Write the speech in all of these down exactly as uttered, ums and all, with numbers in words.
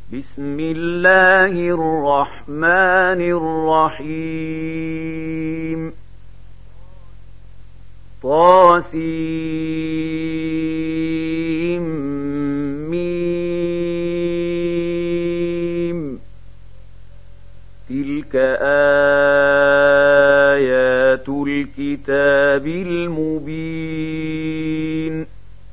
بسم الله الرحمن الرحيم طاسيم ميم تلك آيات الكتاب المبين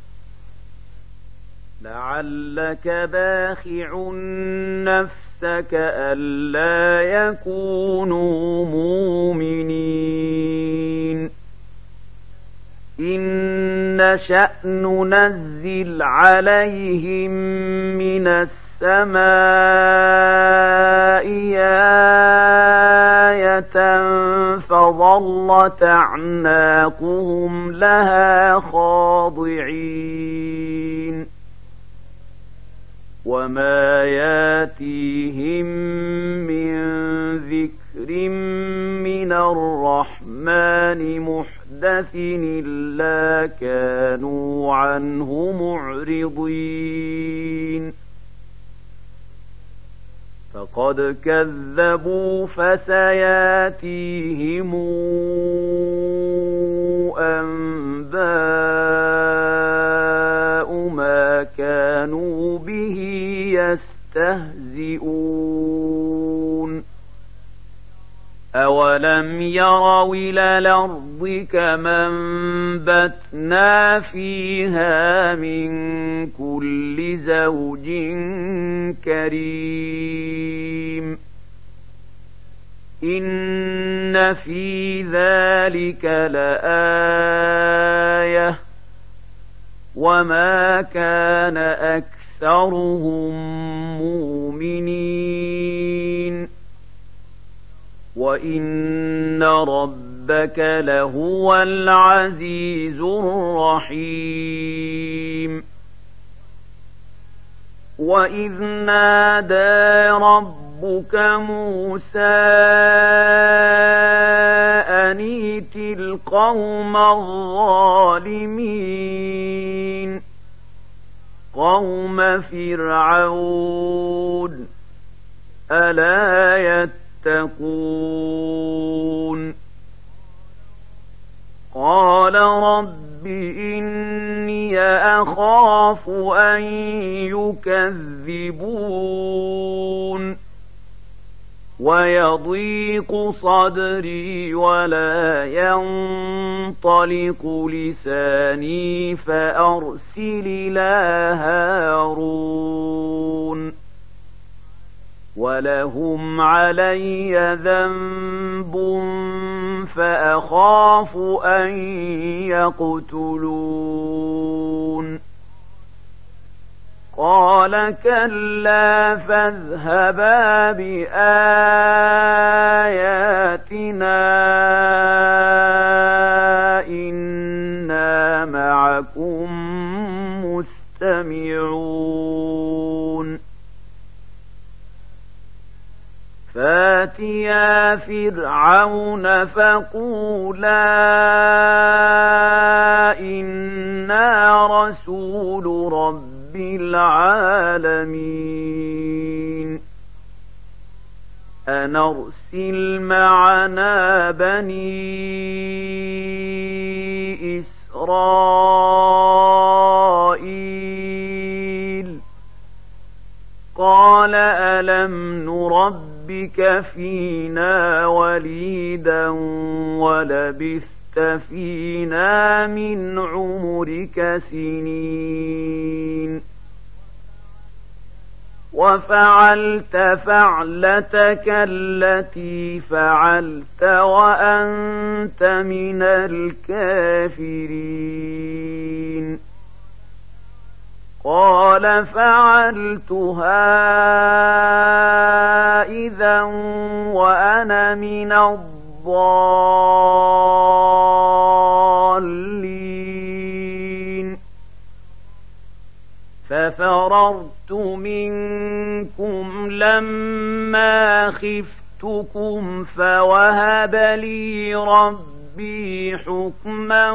لعلك باخع نفسك ألا يكونوا مؤمنين إن نشأ ننزل عليهم من السماء آية فظلت أعناقهم لها خاضعين وما ياتيهم من ذكر من الرحمن محدث إلا كانوا عنه معرضين فقد كذبوا فسياتيهم أنباء ما كانوا به يستهزئون أولم يروا إلى الأرض كما أنبتنا فيها من كل زوج كريم إن في ذلك لآية وما كان أكثرهم مؤمنين وإن ربك لهو العزيز الرحيم وإذ نادى ربك موسى أن ائت القوم الظالمين قوم فرعون ألا يتقون قال رب إني أخاف أن يكذبون ويضيق صدري ولا ينطلق لساني فأرسل إلى هارون ولهم علي ذنب فأخاف أن يقتلون قال كلا فاذهبا بآياتنا إنا معكم مستمعون فاتيا فرعون فقولا إنا رسول رب العالمين أن أرسل معنا بني إسرائيل قال ألم نربك فينا وليدا ولبثت فينا من عمرك سنين وفعلت فعلتك التي فعلت وأنت من الكافرين قال فعلتها إذا وأنا من الضالين ففررت منكم لما خفتكم فوهب لي ربي حكما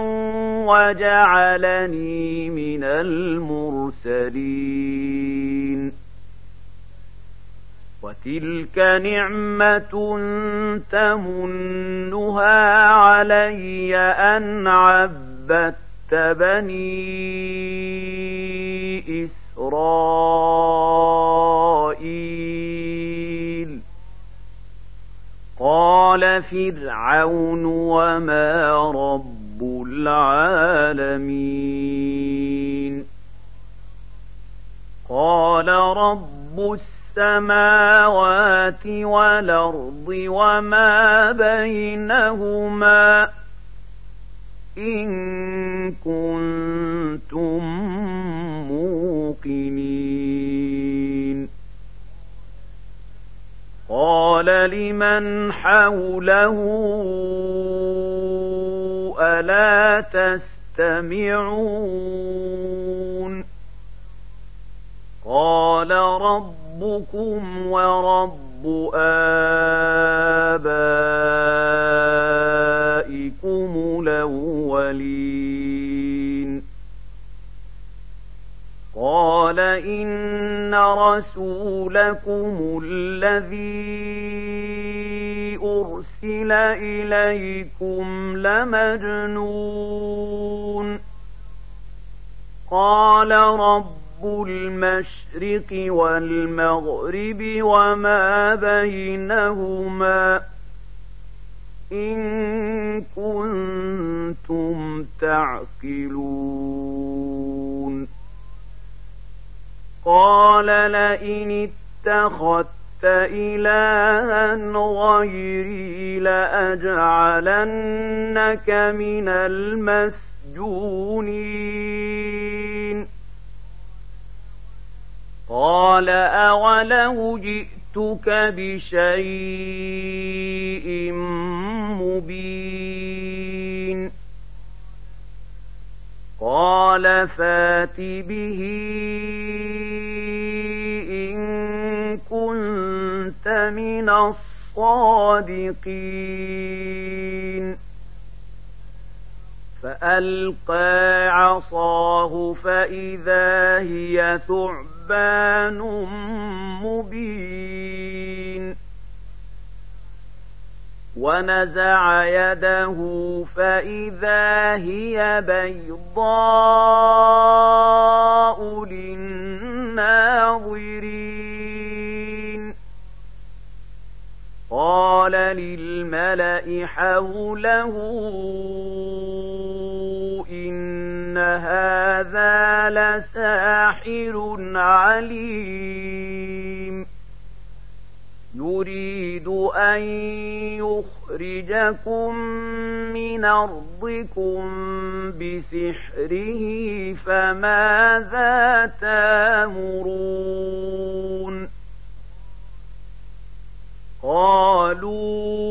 وجعلني من المرسلين وتلك نعمة تمنها علي أن عبدت بني إسرائيل. قال فرعون وما رب العالمين؟ قال رب السماوات والأرض وما بينهما إن كنتم موقنين. قال لمن حوله ألا تستمعون؟ قال ربكم ورب آبائكم الأولين. قال إن رسولكم الذي أرسل إليكم لمجنون. قال رب المشرق والمغرب وما بينهما إن كنتم تعقلون. قال لئن اتخذت إلها غيري لأجعلنك من المسجونين. قال أولو جئتك بشيء مبين؟ قال فات به إن كنت من الصادقين. فألقى عصاه فإذا هي ثعبان مبين. ونزع يده فإذا هي بيضاء للناظرين. قال للملأ حوله إن هذا لساحر عليم يريد أن يخرجكم من أرضكم بسحره فماذا تأمرون؟ قالوا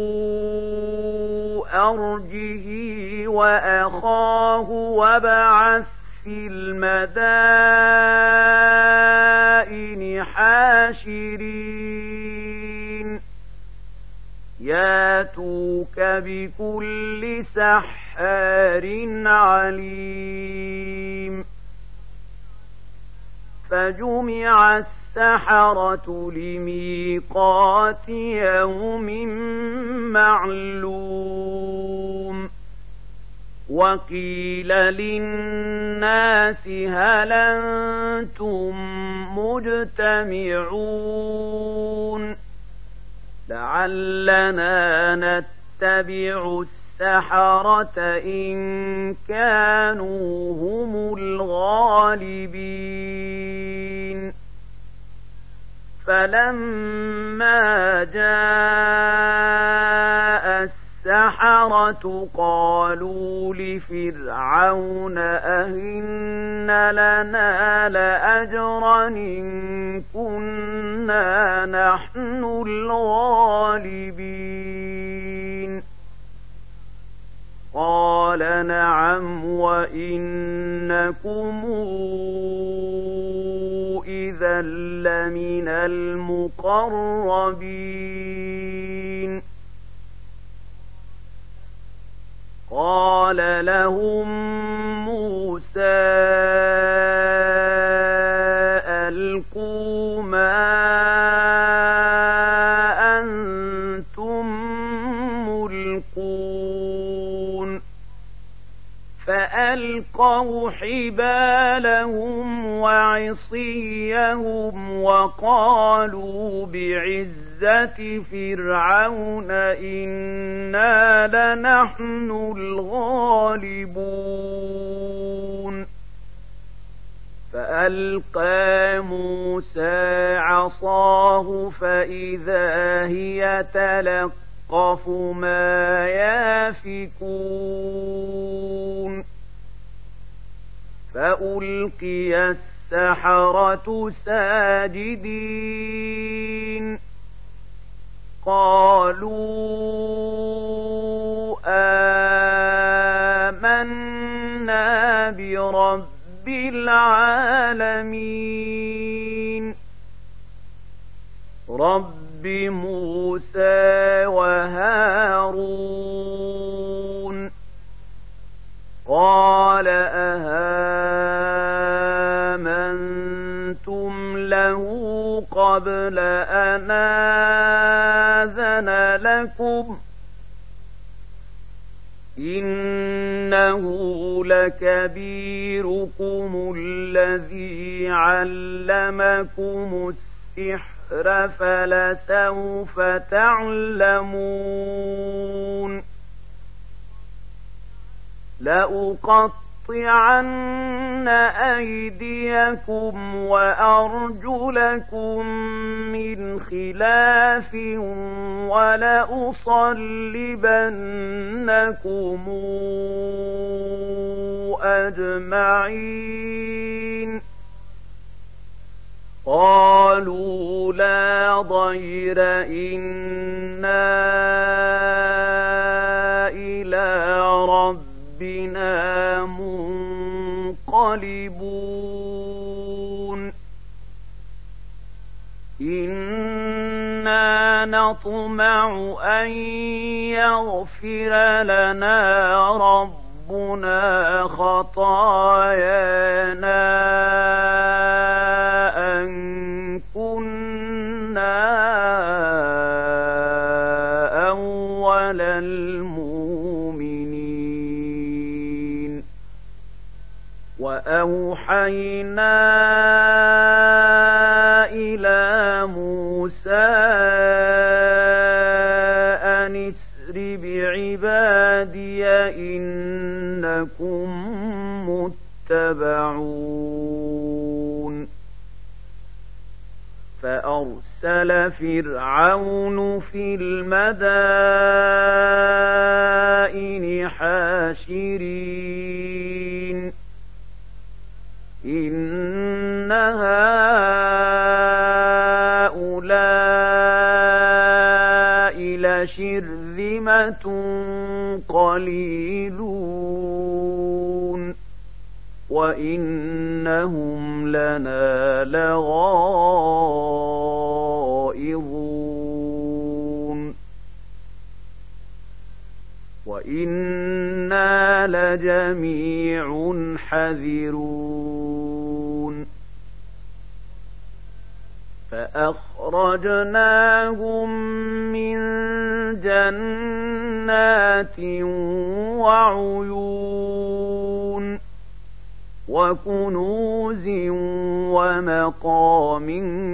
أرجه وأخاه وابعث في المدائن حاشرين ياتوك بكل سحار عليم. فجمع السحرة لميقات يوم معلوم. وقيل للناس هل أنتم مجتمعون لعلنا نتبع السحرة إن كانوا هم الغالبين. فلما جاء السحرة قالوا لفرعون أئن لنا لأجرا إن كنا نحن الغالبين. قال نعم وإنكم إذا لمن المقربين. قال لهم موسى ألقوا ما فألقوا حبالهم وعصيهم وقالوا بعزة فرعون إنا لنحن الغالبون فألقى موسى عصاه فإذا هي تلقف ما يافكون فألقي السحرة ساجدين قالوا آمنا برب العالمين رب موسى وهارون قال أهامنتم له قبل أن آذن لكم إنه لكبيركم الذي علمكم السحر فلسوف تعلمون لأقطعن أيديكم وأرجلكم من خلاف ولأصلبنكم أجمعين قالوا لا ضير إنا إلى ربنا منقلبون إنا نطمع أن يغفر لنا ربنا خطايانا أن كنا أول المؤمنين وأوحينا إلى موسى أن اسر بعبادي إنكم متبعون فأرسل فرعون في المدائن حاشرين إن هؤلاء لشرذمة قليلون وإنهم لنا لغائظون وإنا لجميع حذرون فأخرجناهم من جنات وعيون وكنوز ومقام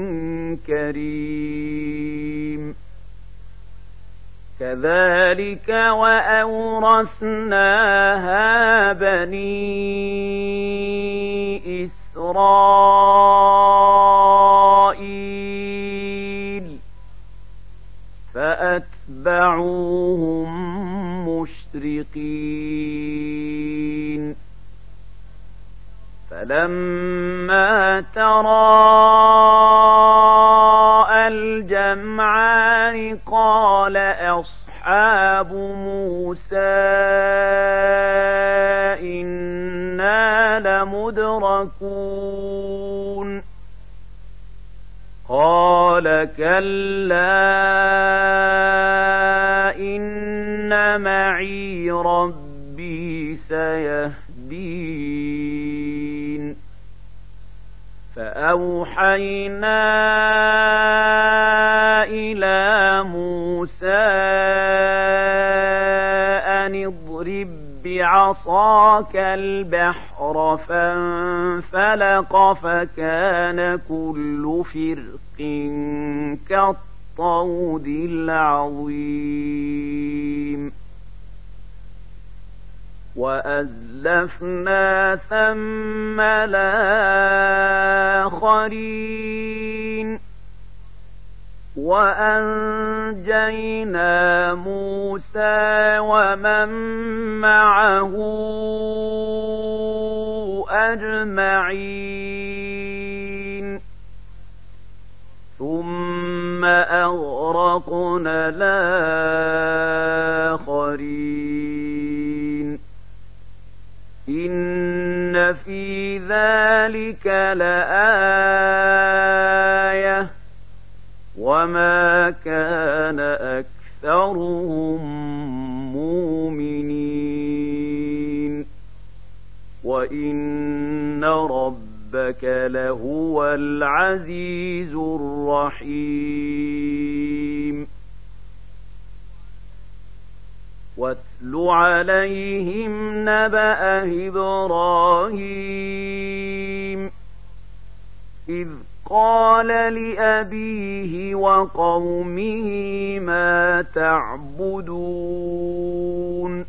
كريم كذلك وأورثناها بني إسرائيل فأتبعوهم مشرقين فلما تراءى الجمعان قال أصحاب موسى إنا لمدركون قال كلا إن معي ربي سيهدين فأوحينا إلى موسى أن اضرب بعصاك البحر البحر فانفلق فكان كل فرق كالطود العظيم وأزلفنا ثم الآخرين وأنجينا موسى ومن معه أجمعين ثم أغرقنا الآخرين إن في ذلك لآية وما كان أكثرهم مؤمنين وإن ربك لهو العزيز الرحيم واتل عليهم نبأ إبراهيم إذ قال لأبيه وقومه ما تعبدون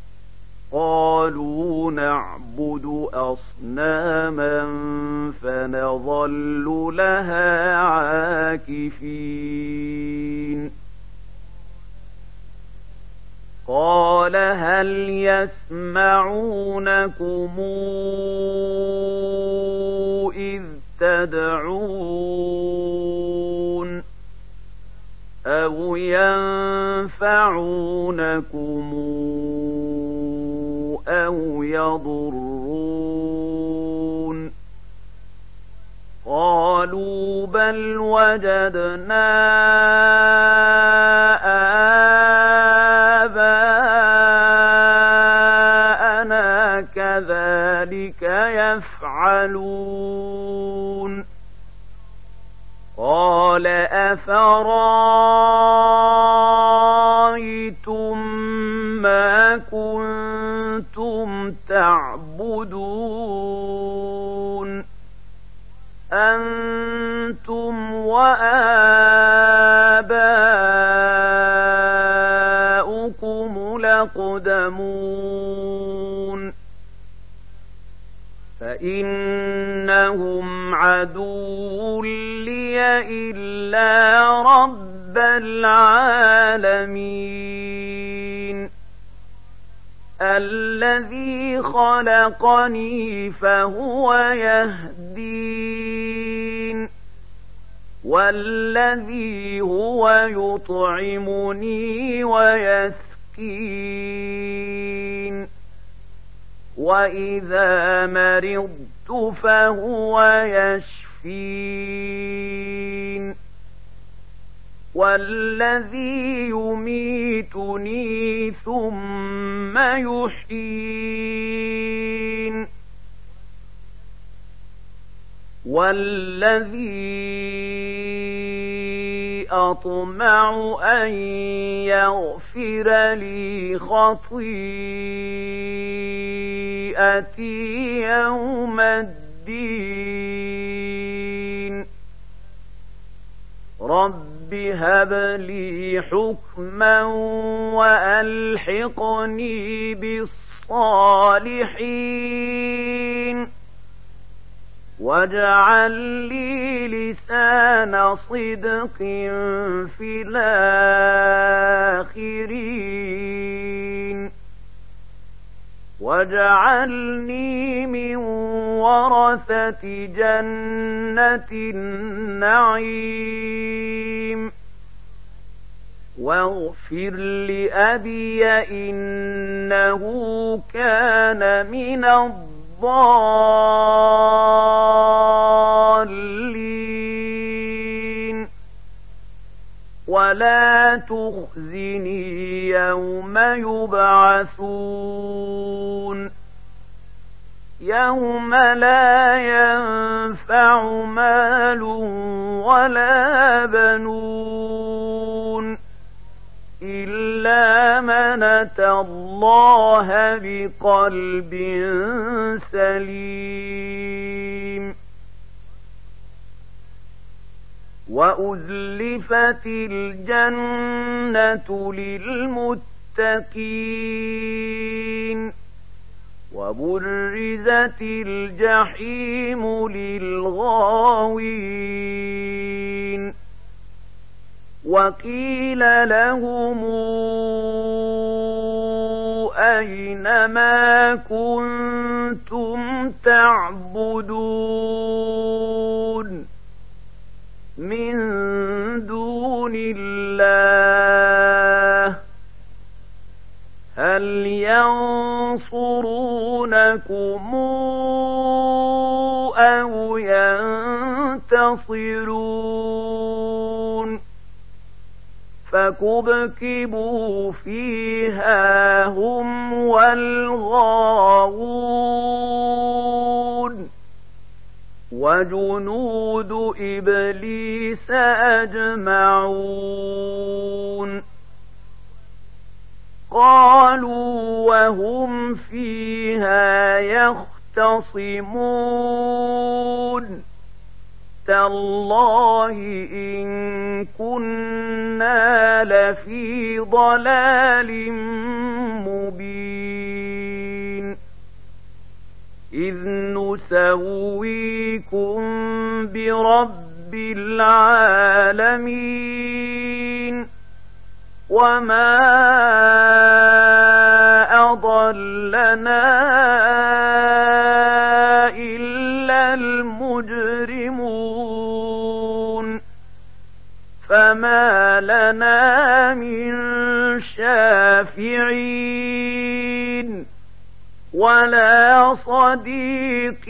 قالوا نعبد أصناما فنظل لها عاكفين قال هل يسمعونكم إذ تدعون أو ينفعونكم أو يضرون قالوا بل وجدنا آباءنا كذلك يفعلون قال أفرأيتم ما كنتم تعبدون أنتم وآباؤكم الأقدمون فإنهم عدو لي إلا رب العالمين الذي خلقني فهو يهدين والذي هو يطعمني ويسقين وإذا مرضت فهو يشفين والذي يميتني ثم يحيين والذي أطمع أن يغفر لي خطيئتي يوم الدين رب هب لي حكما وألحقني بالصالحين واجعل لي لسان صدق في الآخرين واجعلني من ورثة جنة النعيم واغفر لأبي إنه كان من الضالين ولا تخزني يوم يبعثون يوم لا ينفع مال ولا بنون إلا من كانت الله بقلب سليم. وأزلفت الجنة للمتقين وبرزت الجحيم للغاوين وقيل لهم أين ما كنتم تعبدون من دون الله هل ينصرونكم أو ينتصرون فكبكبوا فيها هم والغاوون وجنود إبليس أجمعون. قالوا وهم فيها يختصمون تالله إن كنا لفي ضلال مبين إذ نسويكم برب العالمين وما أضلنا إلا المجرمون فما لنا من شافعين ولا صديق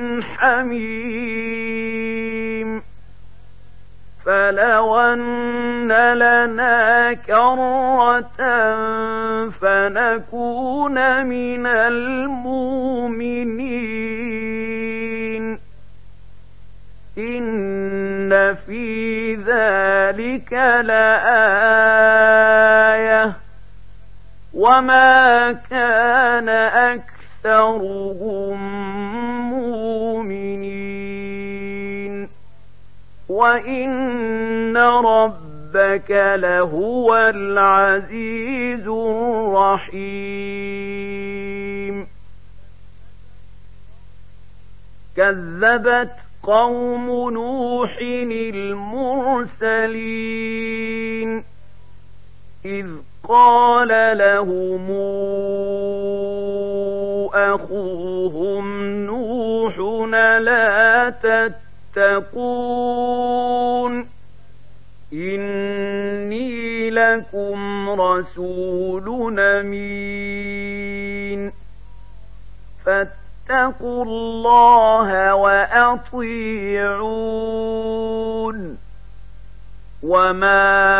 حميم فلو أن لنا كرة فنكون من المؤمنين إن في ذلك لآية وما كان أكثرهم مؤمنين وإن ربك لهو العزيز الرحيم. كذبت قوم نوح المرسلين إذ قال لهم أخوهم نوح لا تتقون إني لكم رسول أمين فاتقوا الله وأطيعون وما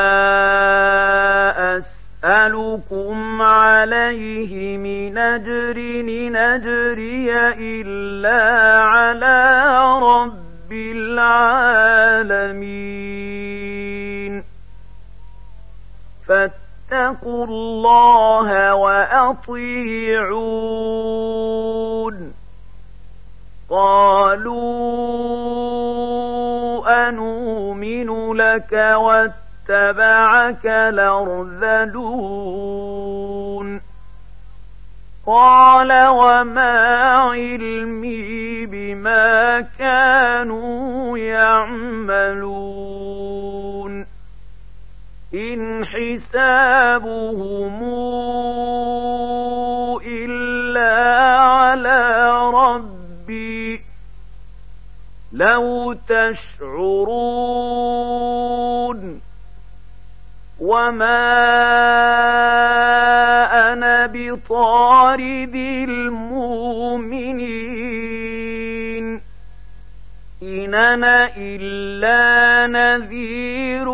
أسألكم عليه من أجر إن أجري إلا على رب العالمين فاتقوا الله وأطيعون. قالوا أنؤمن لك واتبعك الأرذلون قال وما علمي بما كانوا يعملون إن حسابهم إلا على ربي لو تشعرون وما أنا بطارد المؤمنين إن أنا إلا نذير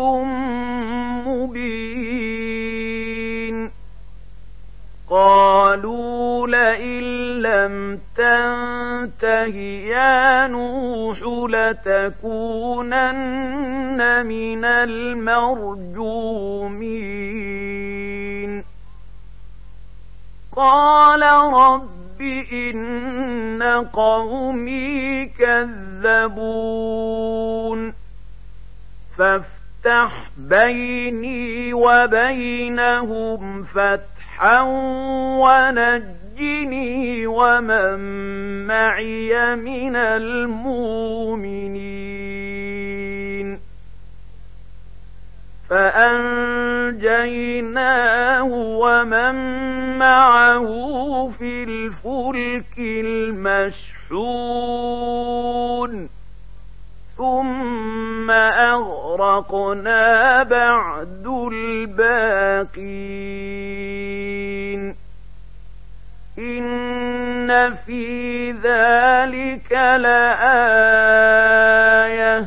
مبين. قالوا لئن لم تنته يا نوح لتكونن من المرجومين قال رب إن قومي كذبون فافتح بيني وبينهم فتحا ونجني ومن معي من المؤمنين فأنجيناه ومن معه في الفلك المشحون ثم أغرقنا بعد الباقين إن في ذلك لآية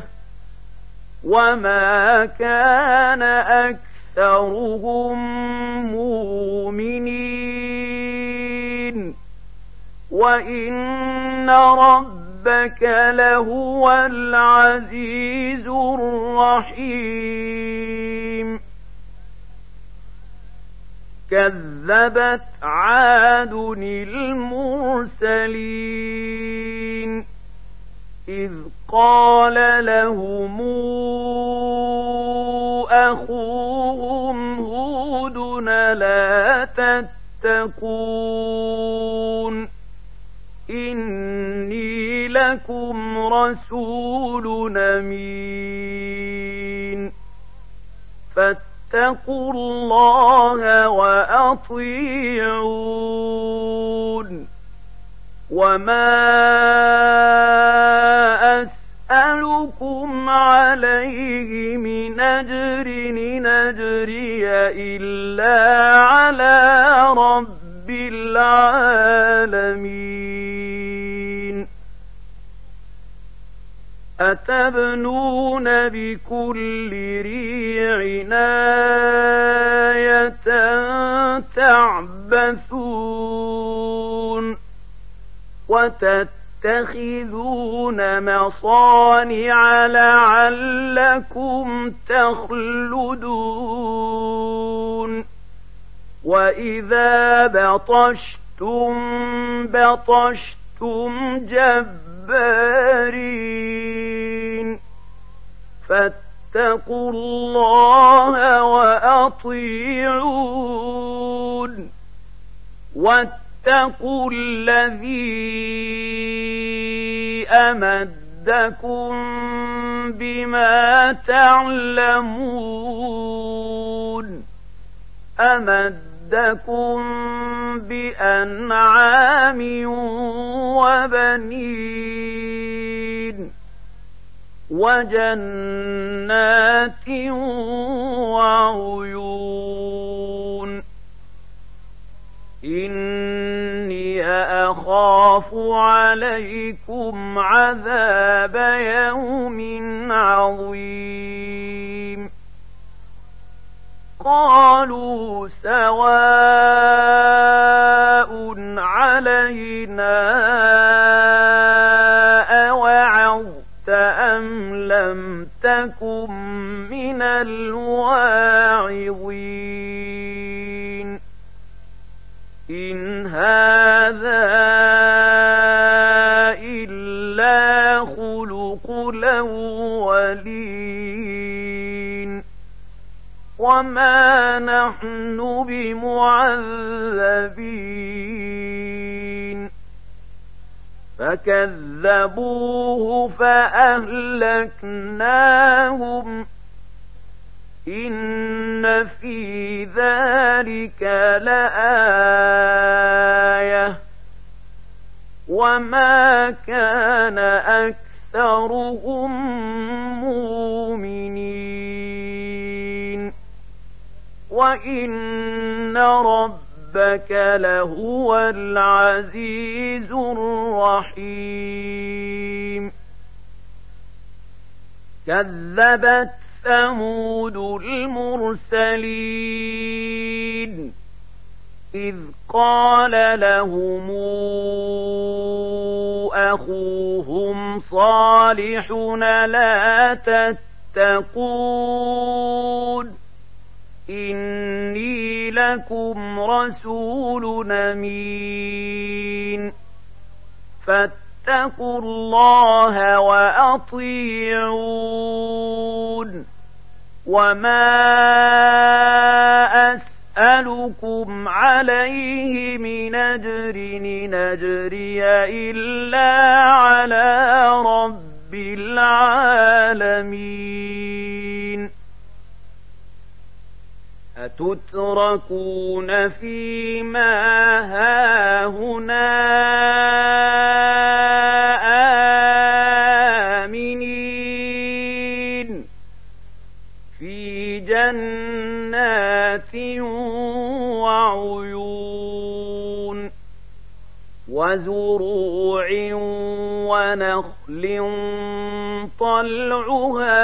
وما كان أكثرهم مؤمنين وإن ربك لهو العزيز الرحيم كذبت عاد المرسلين إذ قال لهم أخوهم هود لا تتقون إني لكم رسول أمين فاتقوا الله وأطيعون وما أسألكم عليه من أجر إن أجري إلا على رب العالمين أتبنون بكل ريع آية تعبثون وتتخذون مصانع لعلكم تخلدون وإذا بطشتم بطشتم جبارين فاتقوا الله وأطيعون واتقوا الذي أمدكم بما تعلمون أمدكم بأنعام وبنين وجنات وعيون إني أخاف عليكم عذاب يوم عظيم قالوا سواء علينا أوعظت أم لم تكن من الواعظين إن هذا إلا خلق الأولين وما نحن بمعذبين فكذبوه فأهلكناهم إن في ذلك لآية وما كان أكثرهم مؤمنين وإن ربك لهو العزيز الرحيم كذبت ثمود المرسلين إذ قال لهم أخوهم صالح لا تتقون إني لكم رسول أمين فاتقوا الله وأطيعون وما أسألكم عليه من أجر إن أجري إلا على رب العالمين أتتركون فيما هاهنا آمنين في جنات وعيون وزروع ونخل طلعها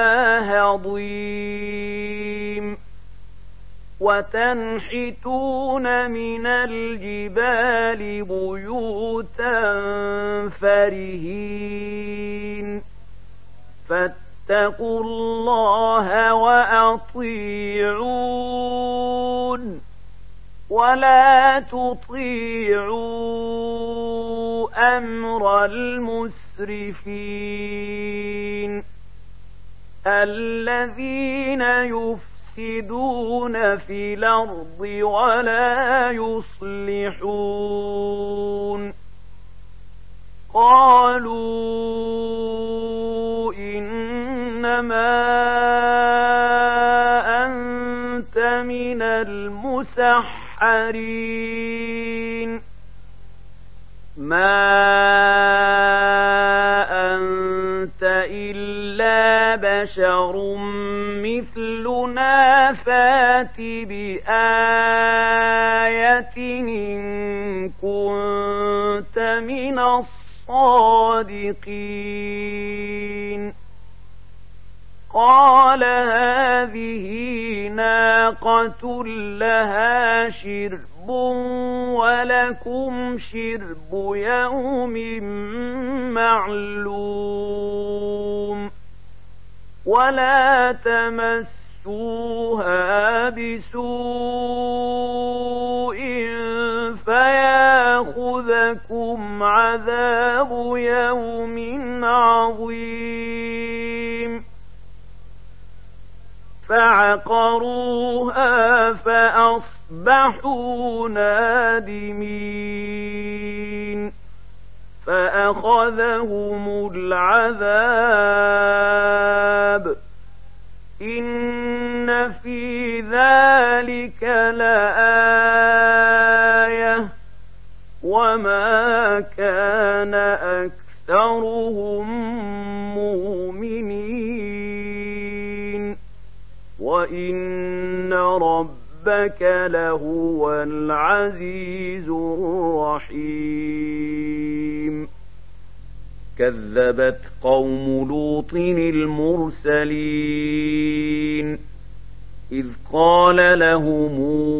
هضيم وتنحتون من الجبال بيوتا فرهين فاتقوا الله وأطيعون ولا تطيعوا أمر المسرفين الذين يفسدون في الأرض ولا يصلحون قالوا إنما أنت من المسحرين ما أنت إلا بشر مثلنا فات بآية إن كنت من الصادقين قال هذه ناقة لها شرب ولكم شرب يوم معلوم ولا تمسوها بسوء فياخذكم عذاب يوم عظيم فعقروها فأصبحوا نادمين فأخذهم العذاب إن في ذلك لآية وما كان أكثرهم مؤمنين وإن ربك لهو العزيز الرحيم كذبت قوم لوط المرسلين إذ قال لهم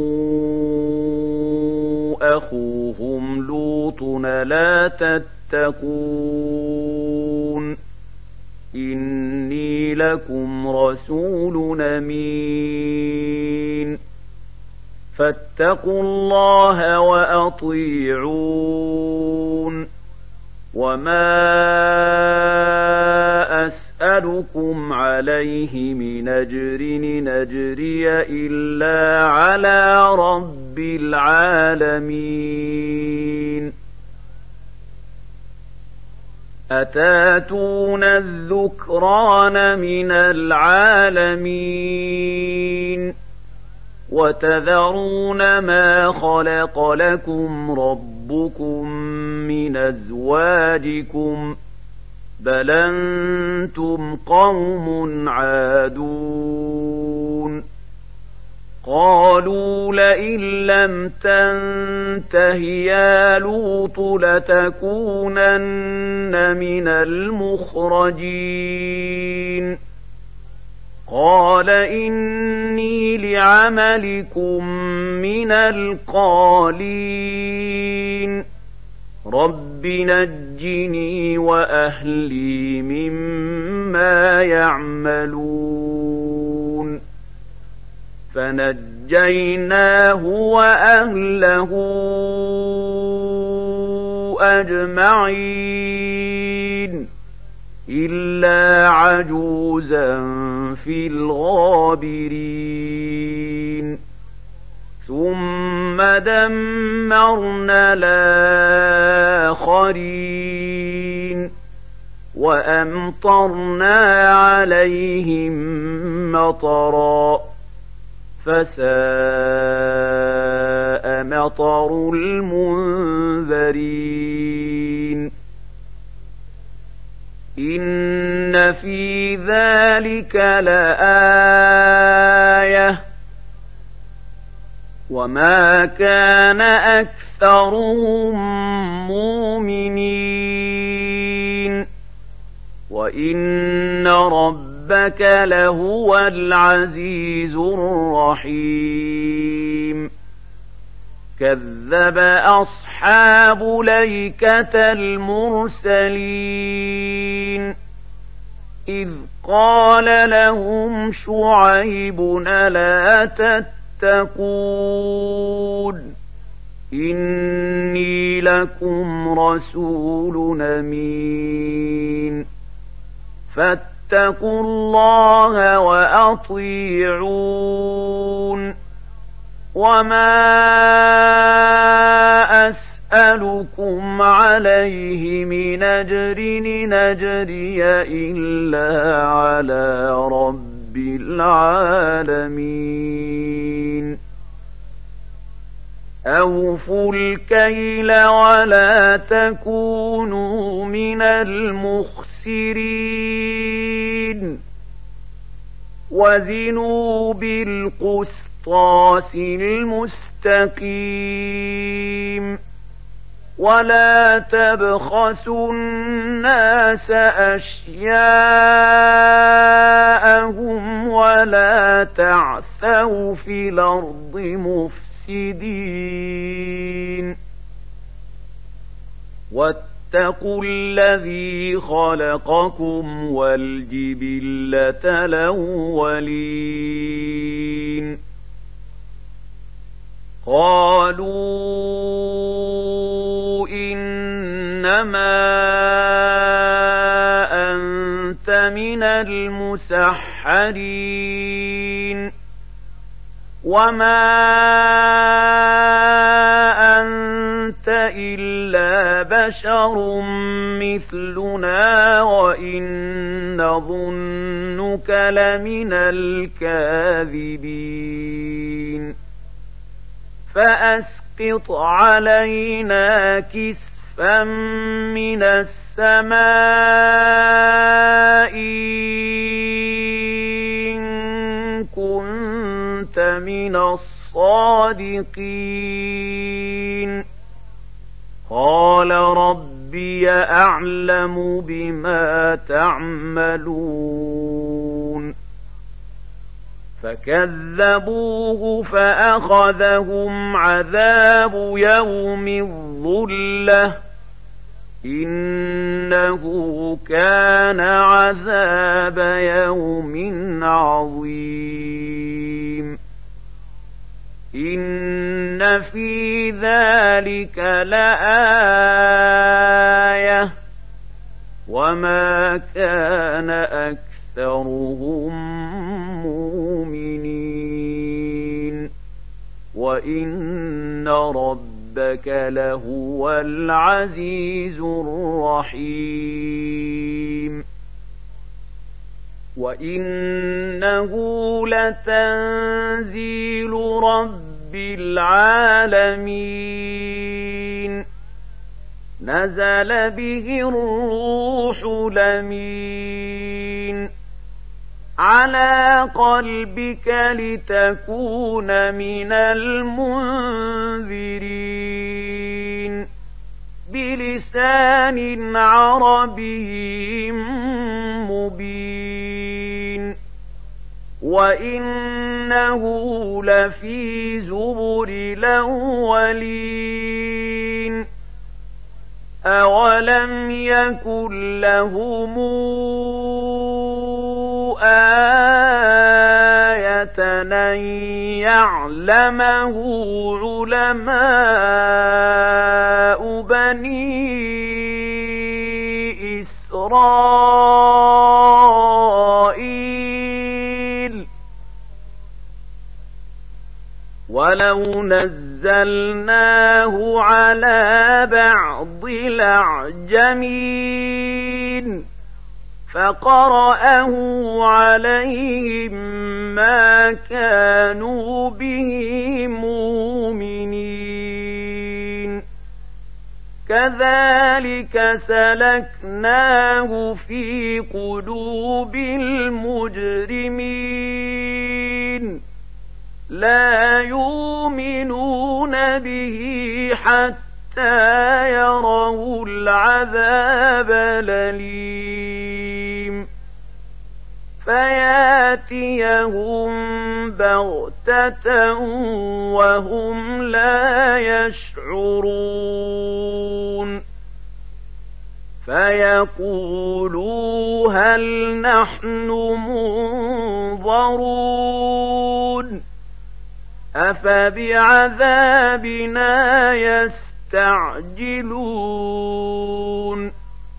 أخوهم لوط لا تتقون إني لكم رسول أمين فاتقوا الله وأطيعون وما أسألكم عليه من أجر إن أجري إلا على رب العالمين أتاتون الذكران من العالمين وتذرون ما خلق لكم ربكم من أزواجكم بل أنتم قوم عادون قالوا لئن لم تنته يا لوط لتكونن من المخرجين قال إني لعملكم من القالين رب نجني وأهلي مما يعملون فنجيناه وأهله أجمعين إلا عجوزا في الغابرين ثم دمرنا الآخرين وأمطرنا عليهم مطرا فساء مطر المنذرين إن في ذلك لآية وما كان أكثرهم مؤمنين وإن ربك لهو العزيز الرحيم كذب أصحاب ليكة المرسلين إذ قال لهم شعيب ألا تتقون إني لكم رسول أمين فاتقوا الله وأطيعون وما أسألكم عليه من أجر نجري إلا على رب العالمين أوفوا الكيل ولا تكونوا من المخسرين وزنوا بالقسطاس المستقيم ولا تبخسوا الناس أشياءهم ولا تعثوا في الأرض مفسدين واتقوا الذي خلقكم والجبلة الأولين قالوا إنما أنت من المسحرين وما أنت إلا بشر مثلنا وإن نظنك لمن الكاذبين فأسقط علينا كسفا من السماء إن كنت من الصادقين قال ربي أعلم بما تعملون فكذبوه فأخذهم عذاب يوم الظلة إنه كان عذاب يوم عظيم إن في ذلك لآية وما كان أكثرهم مؤمنين وإن ربك لهو العزيز الرحيم وإنه لتنزيل رب العالمين نزل به الروح الأمين على قلبك لتكون من المنذرين بلسان عربي مبين وإنه لفي زبر الأولين أولم يكن لهم آية قرآنا يعلمه علماء بني إسرائيل ولو نزلناه على بعض الأعجمين فقرأه عليهم ما كانوا به مؤمنين كذلك سلكناه في قلوب المجرمين لا يؤمنون به حتى يروا العذاب الأليم فياتيهم بغتة وهم لا يشعرون فيقولوا هل نحن منظرون أفبعذابنا يستعجلون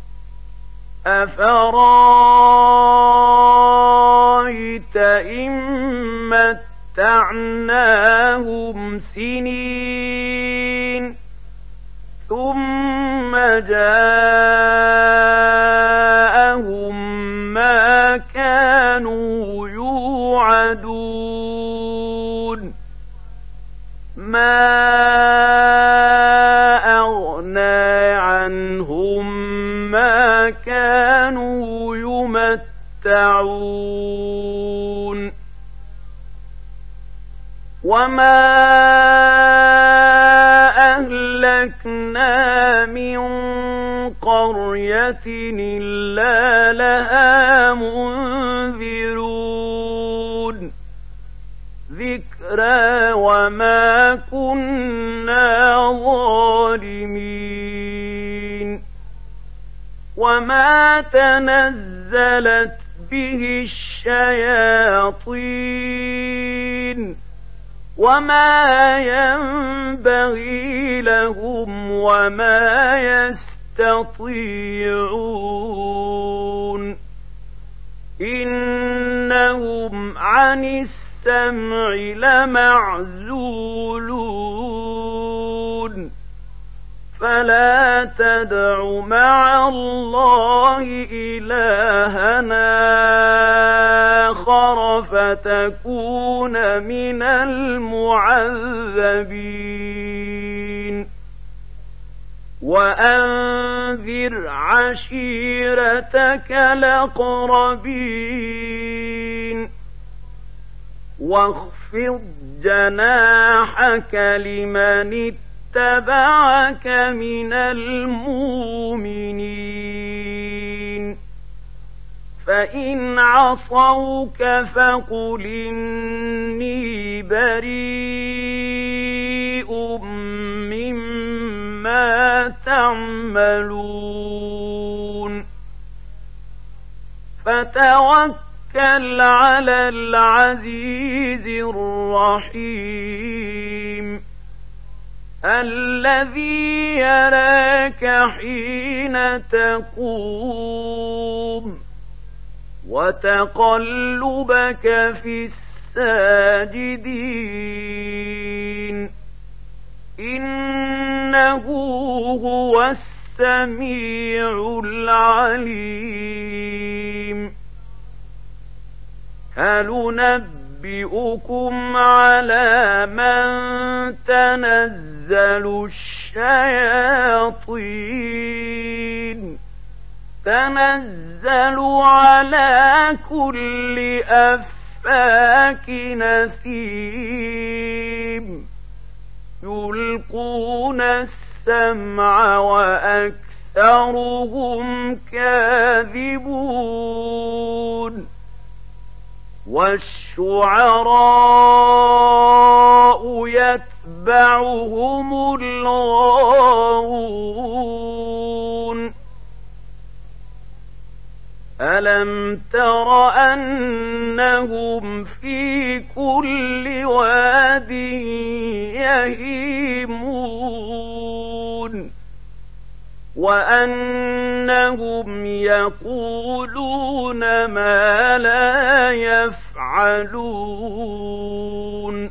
أفرايت إن متعناهم سنين ثم جاءهم ما كانوا يوعدون ما أغنى عنهم ما كانوا يمتعون وما أهلكنا من قرية إلا لها منذرون ذكرى وما كنا ظالمين وما تنزلت به الشياطين وما ينبغي لهم وما يستطيعون إنهم عن السمع لمعزولون فلا تدع مع الله إلهنا آخر فتكون من المعذبين وأنذر عشيرتك الأقربين واخفض جناحك لمن اتبعك من المؤمنين فإن عصوك فقل إني بريء مما تعملون فتوكل على العزيز الرحيم الذي يراك حين تقوم وتقلبك في الساجدين إنه هو السميع العليم هل ننبئكم على من تنزل الشياطين تنزل على كل أفاك نثيم يلقون السمع وأكثرهم كاذبون والشعراء يتبعهم الغاوون ألم تر أنهم في كل واد يهيمون وأنهم يقولون ما لا يفعلون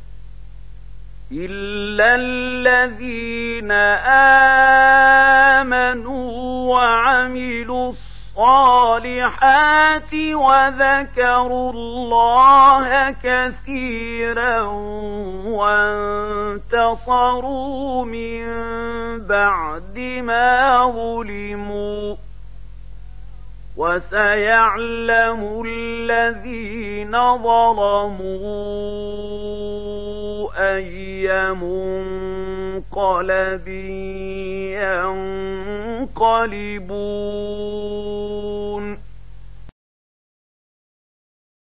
إلا الذين آمنوا وعملوا الصالحات وذكروا الله كثيرا وانتصروا من بعد ما ظلموا وسيعلم الذين ظلموا أي منقلب ينقلبون